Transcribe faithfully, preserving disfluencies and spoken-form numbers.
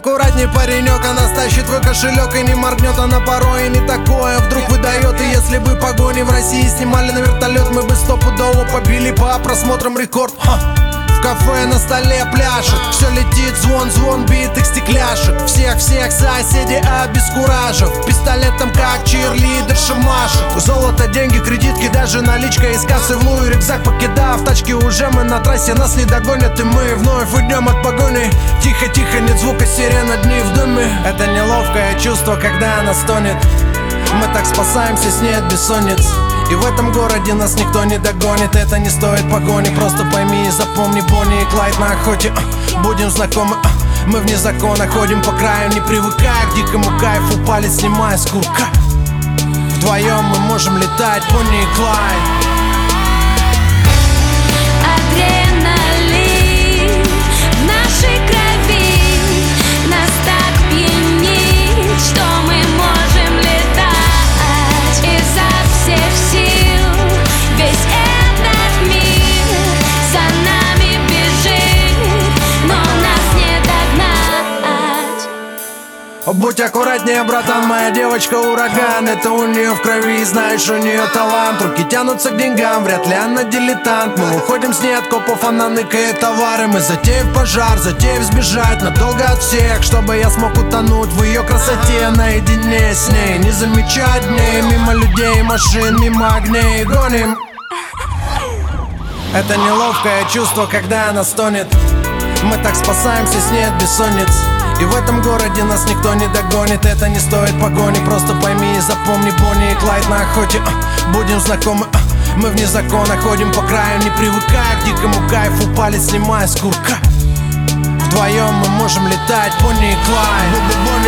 аккуратней, паренек, она стащит твой кошелек и не моргнет, она порой и не такое вдруг выдает. И если бы погони в России снимали на вертолет, мы бы стопудово побили по просмотрам рекорд. Ха. В кафе на столе пляшет, все летит, звон, звон битых стекляшек. Всех-всех соседей обескуражив, пистолетом как чирлидерша машет. Золото, деньги, кредитки, даже наличка из кассы в луи. Рюкзак покидав, тачки уже мы на трассе, нас не догонят, и мы вновь уйдем от погони. Тихо-тихо, нет звука сирена, дни в доме. Это неловкое чувство, когда она стонет. Мы так спасаемся с ней от бессонниц. И в этом городе нас никто не догонит. Это не стоит погони, просто пойми и запомни. Бонни и Клайд на охоте, а, будем знакомы, а, мы вне закона ходим по краю, не привыкая к дикому кайфу, палец снимая с курка. Вдвоем мы можем летать, Бонни и Клайд. Адреналин в нашей крови нас так пьянит, что мы можем летать изо всех сил. Весь этот мир за нами бежит, но нас не догнать. Будь аккуратнее, братан, моя девочка ураган. Это у нее в крови, знаешь, у нее талант. Руки тянутся к деньгам, вряд ли она дилетант. Мы уходим с ней от копов, она ныкает товары. Мы затеев пожар, затеев сбежать надолго от всех, чтобы я смог утонуть в ее красоте. Наедине с ней, не замечать дней, мимо людей, машин, мимо огней гоним. Это неловкое чувство, когда она стонет. Мы так спасаемся с ней от бессонниц. И в этом городе нас никто не догонит. Это не стоит погони, просто пойми и запомни. Бонни и Клайд на охоте, а, будем знакомы, а, мы вне закона ходим по краю, не привыкая к дикому кайфу, палец снимая с курка. Вдвоем мы можем летать, Бонни и Клайд.